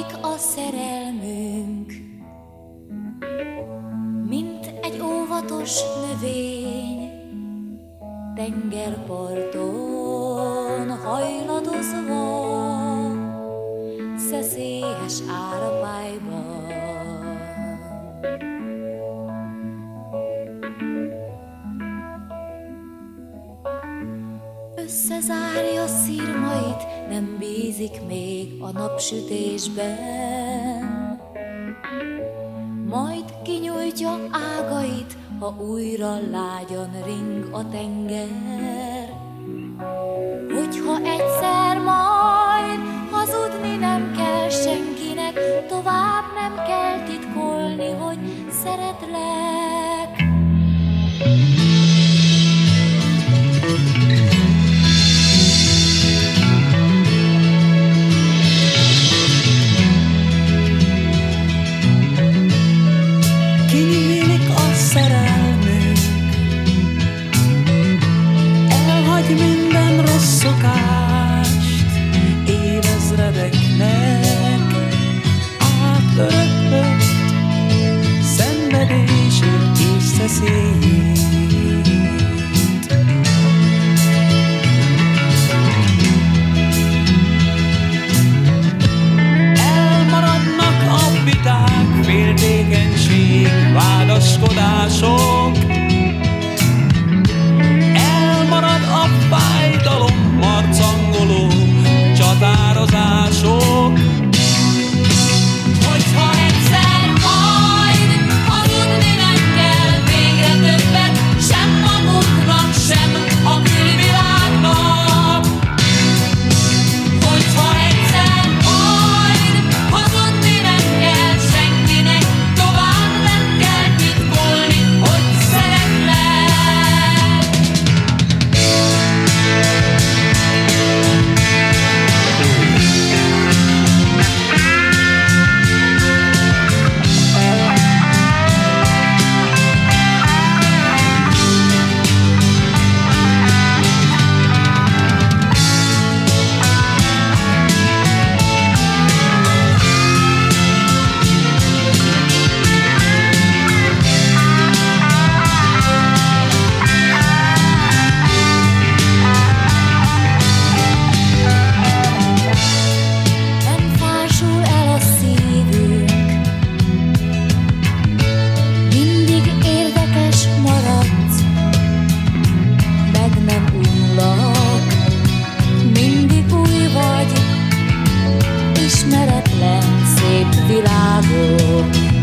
a szerelmünk, mint egy óvatos növény, tengerparton hajladozva, szeszélyes árapályban. Összezárja szirmait, nem bízik még a napsütésben, majd kinyújtja ágait, ha újra lágyan ring a tenger. Hogyha egyszer majd hazudni nem kell senkinek, tovább nem kell titkolni, hogy szeretlek. Kinyílik a szerelmünk, elhagy minden rossz szokást, évezredeknek átöröklött szenvedését és szeszélyét. Elmaradnak a viták, féltékenység, vádaskodások, elmarad a fájdalom, marcangoló csatározások. Hogyha egyszer majd hazudni nem kell végre többet, sem magunknak, sem a külvilágnak. Hogyha egyszer majd hazudni nem kell senkinek, tovább nem kell titkolni, hogy szeretlek. Nem fásul el a szívünk, mindig érdekes maradsz, meg nem unlak, mindig új vagy, ismeretlen szép világok.